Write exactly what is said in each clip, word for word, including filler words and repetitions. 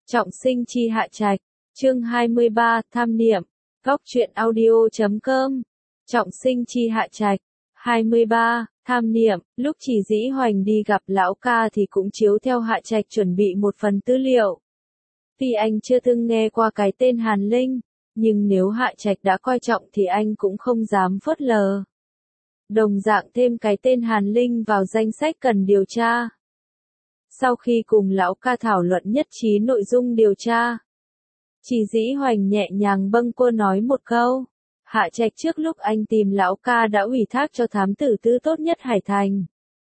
Trọng sinh chi Hạ Trạch, chương hai mươi ba, tham niệm, góc truyện audio chấm com. Trọng sinh chi Hạ Trạch, hai mươi ba, tham niệm, lúc Chỉ Dĩ Hoành đi gặp lão ca thì cũng chiếu theo Hạ Trạch chuẩn bị một phần tư liệu. Tuy anh chưa từng nghe qua cái tên Hàn Linh, nhưng nếu Hạ Trạch đã coi trọng thì anh cũng không dám phớt lờ. Đồng dạng thêm cái tên Hàn Linh vào danh sách cần điều tra. Sau khi cùng lão ca thảo luận nhất trí nội dung điều tra, Chỉ Dĩ Hoành nhẹ nhàng bâng quơ nói một câu. Hạ Trạch trước lúc anh tìm lão ca đã ủy thác cho thám tử tư tốt nhất Hải Thành.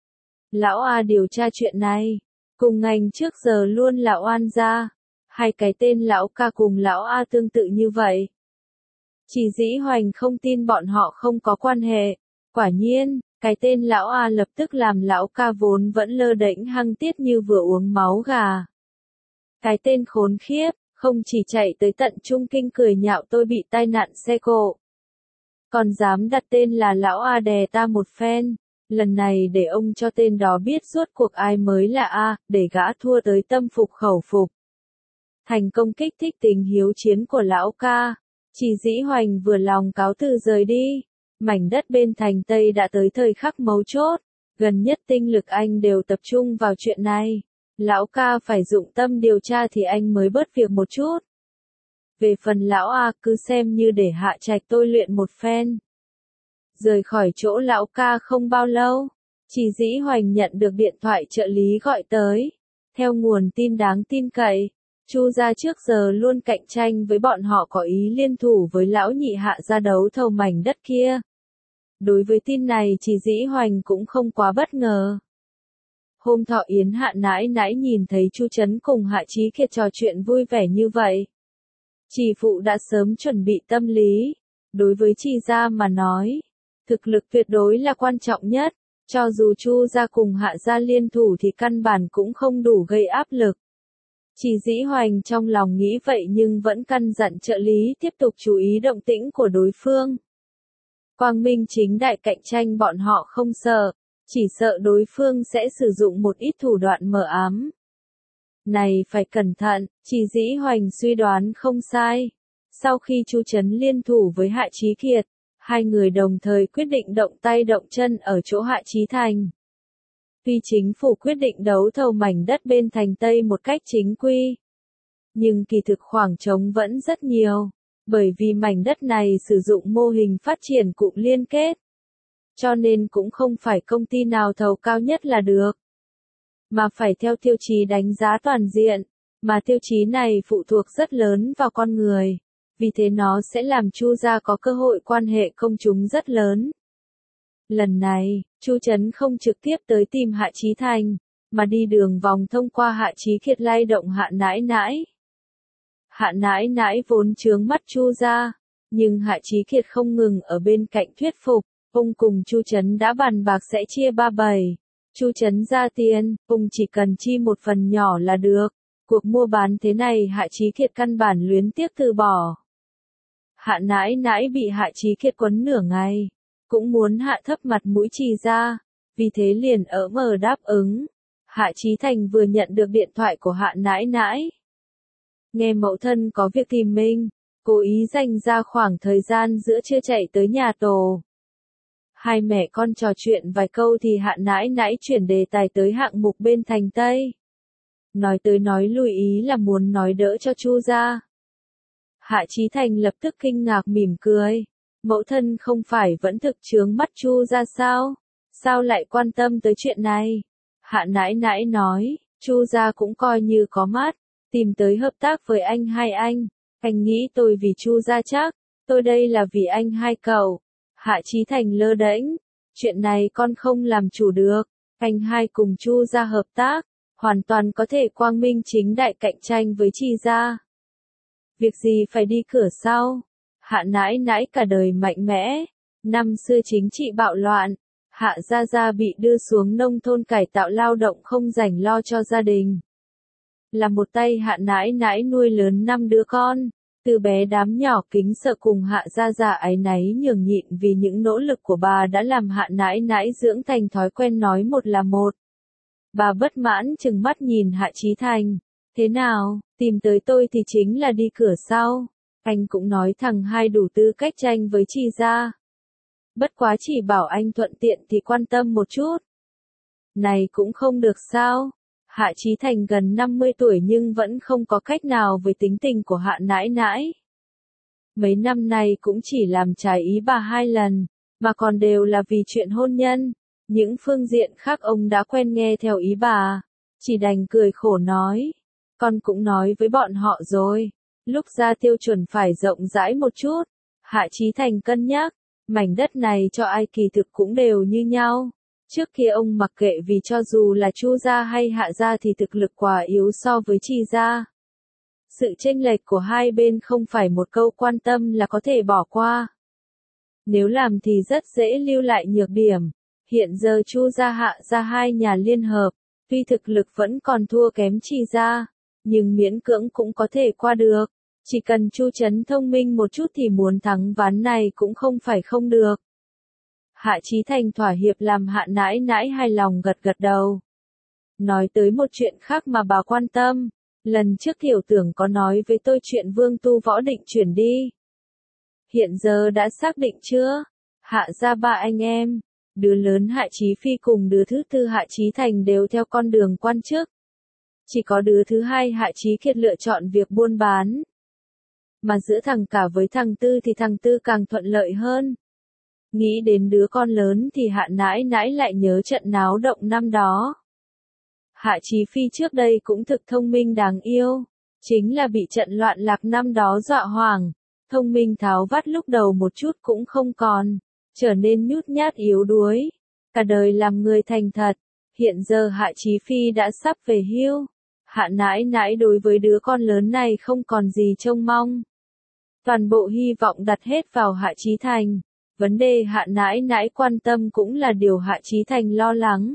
Lão A điều tra chuyện này, cùng ngành trước giờ luôn là oan gia. Hai cái tên lão ca cùng lão A tương tự như vậy. Chỉ Dĩ Hoành không tin bọn họ không có quan hệ. Quả nhiên, cái tên lão A lập tức làm lão ca vốn vẫn lơ đễnh hăng tiết như vừa uống máu gà. Cái tên khốn khiếp, không chỉ chạy tới tận Trung Kinh cười nhạo tôi bị tai nạn xe cộ, còn dám đặt tên là lão A đè ta một phen. Lần này để ông cho tên đó biết rốt cuộc ai mới là A, để gã thua tới tâm phục khẩu phục. Thành công kích thích tình hiếu chiến của lão ca, Chỉ Dĩ Hoành vừa lòng cáo từ rời đi. Mảnh đất bên thành Tây đã tới thời khắc mấu chốt, gần nhất tinh lực anh đều tập trung vào chuyện này. Lão ca phải dụng tâm điều tra thì anh mới bớt việc một chút. Về phần lão A cứ xem như để Hạ Trạch tôi luyện một phen. Rời khỏi chỗ lão ca không bao lâu, Chỉ Dĩ Hoành nhận được điện thoại trợ lý gọi tới. Theo nguồn tin đáng tin cậy, Chu gia trước giờ luôn cạnh tranh với bọn họ có ý liên thủ với lão nhị Hạ gia đấu thầu mảnh đất kia. Đối với tin này Chỉ Dĩ Hoành cũng không quá bất ngờ. Hôm thọ yến Hạ nãi nãi nhìn thấy Chu Trấn cùng Hạ Chí Kiệt trò chuyện vui vẻ như vậy. Chỉ phụ đã sớm chuẩn bị tâm lý. Đối với Chỉ gia mà nói, thực lực tuyệt đối là quan trọng nhất. Cho dù Chu gia cùng Hạ gia liên thủ thì căn bản cũng không đủ gây áp lực. Chỉ Dĩ Hoành trong lòng nghĩ vậy nhưng vẫn căn dặn trợ lý tiếp tục chú ý động tĩnh của đối phương. Quang minh chính đại cạnh tranh bọn họ không sợ, chỉ sợ đối phương sẽ sử dụng một ít thủ đoạn mờ ám. Này phải cẩn thận, Chỉ Dĩ Hoành suy đoán không sai. Sau khi Chu Trấn liên thủ với Hạ Chí Kiệt, hai người đồng thời quyết định động tay động chân ở chỗ Hạ Chí Thành. Tuy chính phủ quyết định đấu thầu mảnh đất bên thành Tây một cách chính quy, nhưng kỳ thực khoảng trống vẫn rất nhiều. Bởi vì mảnh đất này sử dụng mô hình phát triển cụm liên kết, cho nên cũng không phải công ty nào thầu cao nhất là được, mà phải theo tiêu chí đánh giá toàn diện, mà tiêu chí này phụ thuộc rất lớn vào con người, vì thế nó sẽ làm Chu gia có cơ hội quan hệ công chúng rất lớn. Lần này, Chu Trấn không trực tiếp tới tìm Hạ Chí Thành, mà đi đường vòng thông qua Hạ Chí Kiệt lay động Hạ nãi nãi. Hạ nãi nãi vốn chướng mắt Chu gia, nhưng Hạ Chí Kiệt không ngừng ở bên cạnh thuyết phục, ông cùng Chu Trấn đã bàn bạc sẽ chia ba bảy. Chu Trấn ra tiền, ông chỉ cần chi một phần nhỏ là được. Cuộc mua bán thế này Hạ Chí Kiệt căn bản luyến tiếc từ bỏ. Hạ nãi nãi bị Hạ Chí Kiệt quấn nửa ngày, cũng muốn hạ thấp mặt mũi Chỉ ra, vì thế liền ở mờ đáp ứng. Hạ Chí Thành vừa nhận được điện thoại của Hạ nãi nãi. Nghe mẫu thân có việc tìm mình, cố ý dành ra khoảng thời gian giữa trưa chạy tới nhà tổ. Hai mẹ con trò chuyện vài câu thì Hạ nãi nãi chuyển đề tài tới hạng mục bên thành Tây. Nói tới nói lui ý là muốn nói đỡ cho Chu gia. Hạ Chí Thành lập tức kinh ngạc mỉm cười. Mẫu thân không phải vẫn thực chướng mắt Chu gia sao? Sao lại quan tâm tới chuyện này? Hạ nãi nãi nói, Chu gia cũng coi như có mắt. Tìm tới hợp tác với anh hai anh, anh nghĩ tôi vì Chu gia chắc, tôi đây là vì anh hai cậu. Hạ Chí Thành lơ đễnh, chuyện này con không làm chủ được, anh hai cùng Chu gia hợp tác, hoàn toàn có thể quang minh chính đại cạnh tranh với Chỉ gia. Việc gì phải đi cửa sau? Hạ nãi nãi cả đời mạnh mẽ, năm xưa chính trị bạo loạn, Hạ gia gia bị đưa xuống nông thôn cải tạo lao động không rảnh lo cho gia đình. Là một tay Hạ nãi nãi nuôi lớn năm đứa con, từ bé đám nhỏ kính sợ cùng Hạ gia gia áy náy nhường nhịn vì những nỗ lực của bà đã làm Hạ nãi nãi dưỡng thành thói quen nói một là một. Bà bất mãn chừng mắt nhìn Hạ Chí Thành, Thế nào, tìm tới tôi thì chính là đi cửa sau. Anh cũng nói thằng hai đủ tư cách tranh với Chi gia. Bất quá chỉ bảo anh thuận tiện thì quan tâm một chút. Này cũng không được sao. Hạ Chí Thành gần năm mươi tuổi nhưng vẫn không có cách nào với tính tình của Hạ nãi nãi. Mấy năm nay cũng chỉ làm trái ý bà hai lần, mà còn đều là vì chuyện hôn nhân. Những phương diện khác ông đã quen nghe theo ý bà, chỉ đành cười khổ nói. Con cũng nói với bọn họ rồi, lúc ra tiêu chuẩn phải rộng rãi một chút. Hạ Chí Thành cân nhắc, mảnh đất này cho ai kỳ thực cũng đều như nhau. Trước kia ông mặc kệ vì cho dù là Chu gia hay Hạ gia thì thực lực quá yếu so với Chi gia. Sự chênh lệch của hai bên không phải một câu quan tâm là có thể bỏ qua. Nếu làm thì rất dễ lưu lại nhược điểm. Hiện giờ Chu gia Hạ gia hai nhà liên hợp, tuy thực lực vẫn còn thua kém Chi gia, nhưng miễn cưỡng cũng có thể qua được. Chỉ cần Chu Trấn thông minh một chút thì muốn thắng ván này cũng không phải không được. Hạ Chí Thành thỏa hiệp làm Hạ nãi nãi hài lòng gật gật đầu. Nói tới một chuyện khác mà bà quan tâm. Lần trước tiểu tưởng có nói với tôi chuyện Vương Tu Võ định chuyển đi. Hiện giờ đã xác định chưa? Hạ gia ba anh em, đứa lớn Hạ Chí Phi cùng đứa thứ tư Hạ Chí Thành đều theo con đường quan chức. Chỉ có đứa thứ hai Hạ Chí Kiệt lựa chọn việc buôn bán. Mà giữa thằng cả với thằng tư thì thằng tư càng thuận lợi hơn. Nghĩ đến đứa con lớn thì Hạ nãi nãi lại nhớ trận náo động năm đó. Hạ Chí Phi trước đây cũng thực thông minh đáng yêu. Chính là bị trận loạn lạc năm đó dọa hoảng. Thông minh tháo vắt lúc đầu một chút cũng không còn. Trở nên nhút nhát yếu đuối. Cả đời làm người thành thật. Hiện giờ Hạ Chí Phi đã sắp về hưu. Hạ nãi nãi đối với đứa con lớn này không còn gì trông mong. Toàn bộ hy vọng đặt hết vào Hạ Chí Thành. Vấn đề Hạ nãi nãi quan tâm cũng là điều Hạ Chí Thành lo lắng.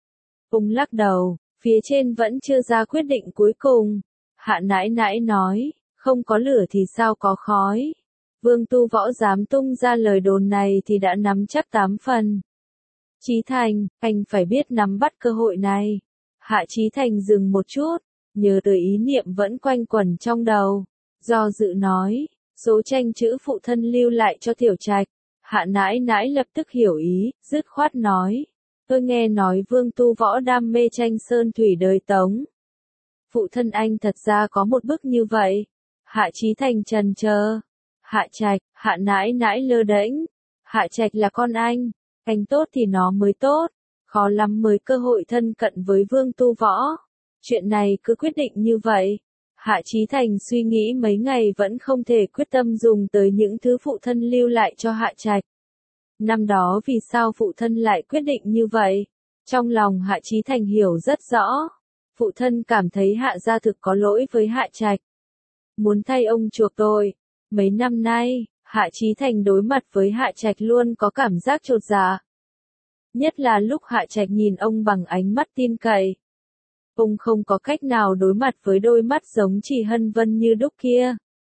Ông lắc đầu, phía trên vẫn chưa ra quyết định cuối cùng. Hạ nãi nãi nói, không có lửa thì sao có khói. Vương Tu Võ dám tung ra lời đồn này thì đã nắm chắc tám phần. Chí Thành, anh phải biết nắm bắt cơ hội này. Hạ Chí Thành dừng một chút, nhớ tới ý niệm vẫn quanh quẩn trong đầu. Do dự nói, số tranh chữ phụ thân lưu lại cho Tiểu Trạch. Hạ nãi nãi lập tức hiểu ý, dứt khoát nói. Tôi nghe nói Vương Tu Võ đam mê tranh sơn thủy đời Tống. Phụ thân anh thật ra có một bức như vậy. Hạ Chí Thành trần chờ. Hạ Trạch, Hạ nãi nãi lơ đễnh. Hạ Trạch là con anh. Anh tốt thì nó mới tốt. Khó lắm mới cơ hội thân cận với Vương Tu Võ. Chuyện này cứ quyết định như vậy. Hạ Chí Thành suy nghĩ mấy ngày vẫn không thể quyết tâm dùng tới những thứ phụ thân lưu lại cho Hạ Trạch. Năm đó vì sao phụ thân lại quyết định như vậy? Trong lòng Hạ Chí Thành hiểu rất rõ. Phụ thân cảm thấy Hạ gia thực có lỗi với Hạ Trạch. Muốn thay ông chuộc tội. Mấy năm nay, Hạ Chí Thành đối mặt với Hạ Trạch luôn có cảm giác chột dạ. Nhất là lúc Hạ Trạch nhìn ông bằng ánh mắt tin cậy. Ông không có cách nào đối mặt với đôi mắt giống Trì Hân Vân như đúc kia.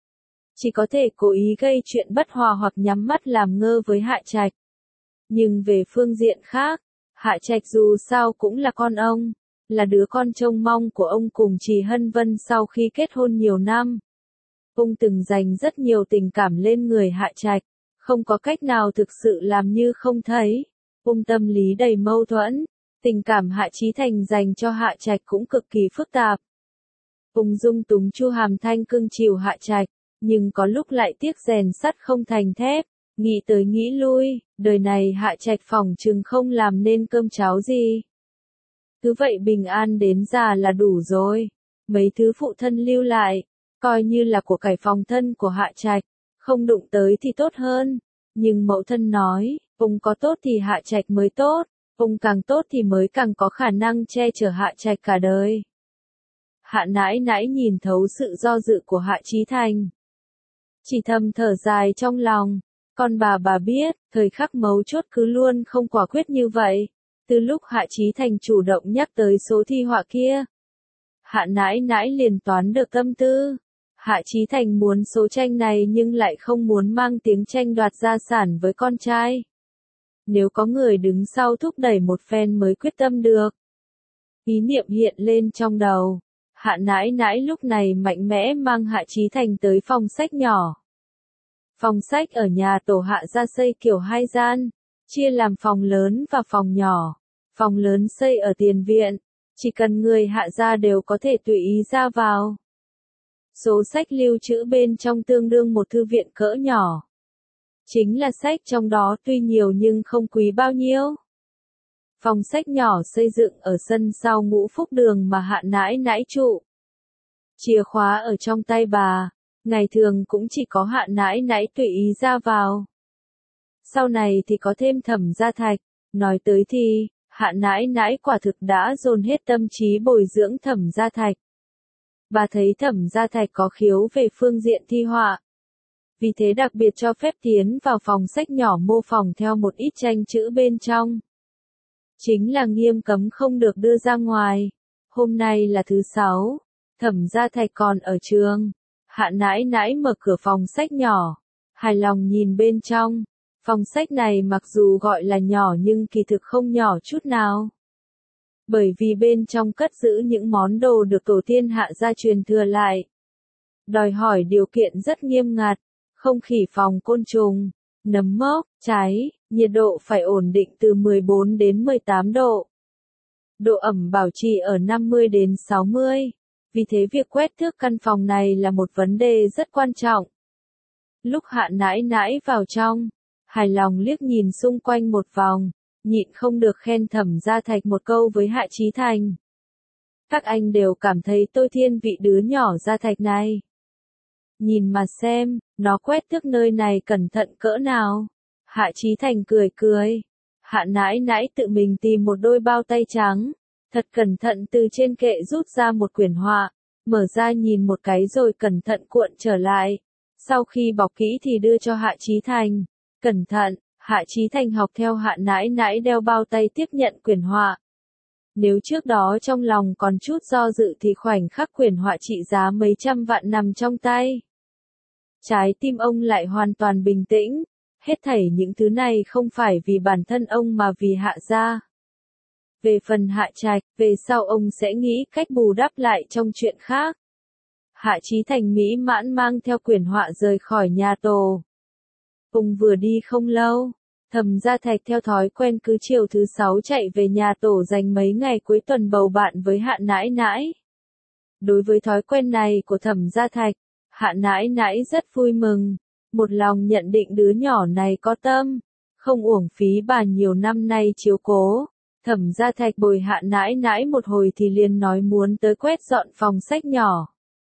Chỉ có thể cố ý gây chuyện bất hòa hoặc nhắm mắt làm ngơ với Hạ Trạch. Nhưng về phương diện khác, Hạ Trạch dù sao cũng là con ông, là đứa con trông mong của ông cùng Trì Hân Vân sau khi kết hôn nhiều năm. Ông từng dành rất nhiều tình cảm lên người Hạ Trạch, không có cách nào thực sự làm như không thấy. Ông tâm lý đầy mâu thuẫn. Tình cảm Hạ Chí Thành dành cho Hạ Trạch cũng cực kỳ phức tạp. Ông dung túng Chu Hàm Thanh cưng chiều Hạ Trạch, nhưng có lúc lại tiếc rèn sắt không thành thép, nghĩ tới nghĩ lui, đời này Hạ Trạch phỏng chừng không làm nên cơm cháo gì. Cứ vậy bình an đến già là đủ rồi. Mấy thứ phụ thân lưu lại, coi như là của cải phòng thân của Hạ Trạch, không đụng tới thì tốt hơn. Nhưng mẫu thân nói, ông có tốt thì Hạ Trạch mới tốt. Ông càng tốt thì mới càng có khả năng che chở Hạ Trạch cả đời. Hạ nãi nãi nhìn thấu sự do dự của Hạ Chí Thành. Chỉ thầm thở dài trong lòng. Con bà bà biết, thời khắc mấu chốt cứ luôn không quả quyết như vậy. Từ lúc Hạ Chí Thành chủ động nhắc tới số thi họa kia. Hạ nãi nãi liền toán được tâm tư. Hạ Chí Thành muốn số tranh này nhưng lại không muốn mang tiếng tranh đoạt gia sản với con trai. Nếu có người đứng sau thúc đẩy một phen mới quyết tâm được. Ý niệm hiện lên trong đầu. Hạ nãi nãi lúc này mạnh mẽ mang Hạ Chí Thành tới phòng sách nhỏ. Phòng sách ở nhà tổ Hạ gia xây kiểu hai gian, chia làm phòng lớn và phòng nhỏ. Phòng lớn xây ở tiền viện, chỉ cần người Hạ gia đều có thể tùy ý ra vào. Số sách lưu trữ bên trong tương đương một thư viện cỡ nhỏ. Chính là sách trong đó tuy nhiều nhưng không quý bao nhiêu. Phòng sách nhỏ xây dựng ở sân sau Ngũ Phúc Đường mà Hạ nãi nãi trụ. Chìa khóa ở trong tay bà, ngày thường cũng chỉ có Hạ nãi nãi tùy ý ra vào. Sau này thì có thêm Thẩm Gia Thạch, nói tới thì, Hạ nãi nãi quả thực đã dồn hết tâm trí bồi dưỡng Thẩm Gia Thạch. Bà thấy Thẩm Gia Thạch có khiếu về phương diện thi họa. Vì thế đặc biệt cho phép tiến vào phòng sách nhỏ mô phỏng theo một ít tranh chữ bên trong. Chính là nghiêm cấm không được đưa ra ngoài. Hôm nay là thứ sáu, Thẩm Gia Thạch còn ở trường. Hạ nãi nãi mở cửa phòng sách nhỏ, hài lòng nhìn bên trong. Phòng sách này mặc dù gọi là nhỏ nhưng kỳ thực không nhỏ chút nào. Bởi vì bên trong cất giữ những món đồ được tổ tiên Hạ gia truyền thừa lại. Đòi hỏi điều kiện rất nghiêm ngặt, không khỉ phòng côn trùng, nấm mốc, cháy, nhiệt độ phải ổn định từ mười bốn đến mười tám độ. Độ ẩm bảo trì ở năm mươi đến sáu mươi, vì thế việc quét thước căn phòng này là một vấn đề rất quan trọng. Lúc Hạ nãi nãi vào trong, hài lòng liếc nhìn xung quanh một vòng, nhịn không được khen Thẩm Gia Thạch một câu với Hạ Chí Thành. Các anh đều cảm thấy tôi thiên vị đứa nhỏ Gia Thạch này. Nhìn mà xem, nó quét thước nơi này cẩn thận cỡ nào. Hạ Chí Thành cười cười. Hạ nãi nãi tự mình tìm một đôi bao tay trắng, thật cẩn thận từ trên kệ rút ra một quyển họa, mở ra nhìn một cái rồi cẩn thận cuộn trở lại. Sau khi bọc kỹ thì đưa cho Hạ Chí Thành. Cẩn thận, Hạ Chí Thành học theo Hạ nãi nãi đeo bao tay tiếp nhận quyển họa. Nếu trước đó trong lòng còn chút do dự thì khoảnh khắc quyển họa trị giá mấy trăm vạn nằm trong tay. Trái tim ông lại hoàn toàn bình tĩnh, hết thảy những thứ này không phải vì bản thân ông mà vì Hạ gia. Về phần Hạ Trạch, về sau ông sẽ nghĩ cách bù đắp lại trong chuyện khác. Hạ Chí Thành mỹ mãn mang theo quyển họa rời khỏi nhà tổ. Ông vừa đi không lâu, Thẩm Gia Thạch theo thói quen cứ chiều thứ sáu chạy về nhà tổ dành mấy ngày cuối tuần bầu bạn với Hạ nãi nãi. Đối với thói quen này của Thẩm Gia Thạch, Hạ nãi nãi rất vui mừng, một lòng nhận định đứa nhỏ này có tâm, không uổng phí bà nhiều năm nay chiếu cố. Thẩm Gia Thạch bồi Hạ nãi nãi một hồi thì liền nói muốn tới quét dọn phòng sách nhỏ.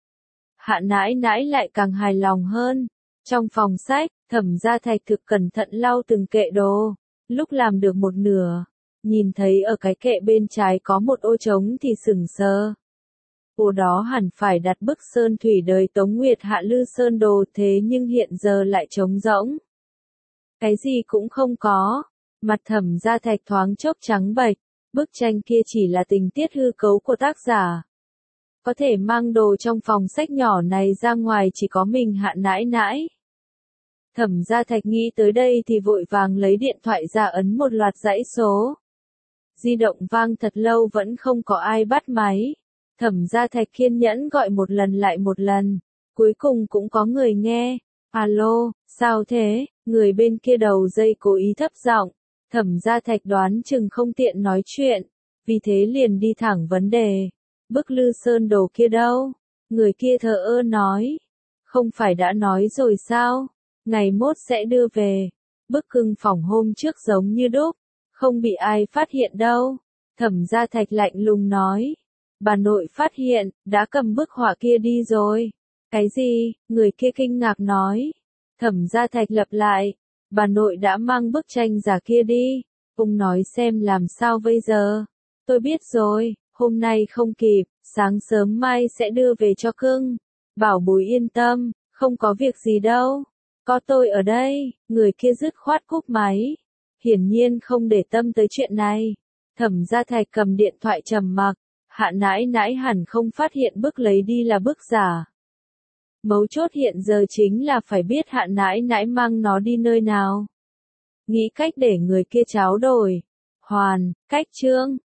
Hạ nãi nãi lại càng hài lòng hơn. Trong phòng sách, Thẩm Gia Thạch thực cẩn thận lau từng kệ đồ. Lúc làm được một nửa, nhìn thấy ở cái kệ bên trái có một ô trống thì sửng sờ. Ô đó hẳn phải đặt bức sơn thủy đời Tống Nguyệt Hạ Lư Sơn đồ, thế nhưng hiện giờ lại trống rỗng. Cái gì cũng không có. Mặt Thẩm Gia Thạch thoáng chốc trắng bệch, bức tranh kia chỉ là tình tiết hư cấu của tác giả. Có thể mang đồ trong phòng sách nhỏ này ra ngoài chỉ có mình Hạ nãi nãi. Thẩm Gia Thạch nghĩ tới đây thì vội vàng lấy điện thoại ra ấn một loạt dãy số. Di động vang thật lâu vẫn không có ai bắt máy. Thẩm Gia Thạch kiên nhẫn gọi một lần lại một lần, cuối cùng cũng có người nghe. Alo, sao thế? Người bên kia đầu dây cố ý thấp giọng. Thẩm Gia Thạch đoán chừng không tiện nói chuyện, vì thế liền đi thẳng vấn đề. Bức Lư Sơn đồ kia đâu? Người kia thờ ơ nói. Không phải đã nói rồi sao? Ngày mốt sẽ đưa về. Bức cưng phòng hôm trước giống như đúc, không bị ai phát hiện đâu. Thẩm Gia Thạch lạnh lùng nói. Bà nội phát hiện, đã cầm bức họa kia đi rồi. Cái gì? Người kia kinh ngạc nói. Thẩm Gia Thạch lặp lại. Bà nội đã mang bức tranh giả kia đi. Ông nói xem làm sao bây giờ. Tôi biết rồi, hôm nay không kịp, sáng sớm mai sẽ đưa về cho cưng. Bảo bối yên tâm, không có việc gì đâu. Có tôi ở đây. Người kia dứt khoát cúp máy. Hiển nhiên không để tâm tới chuyện này. Thẩm Gia Thạch cầm điện thoại trầm mặc. Hạ nãi nãi hẳn không phát hiện bức lấy đi là bức giả. Mấu chốt hiện giờ chính là phải biết Hạ nãi nãi mang nó đi nơi nào. Nghĩ cách để người kia tráo đổi. Hoàn, cách chương.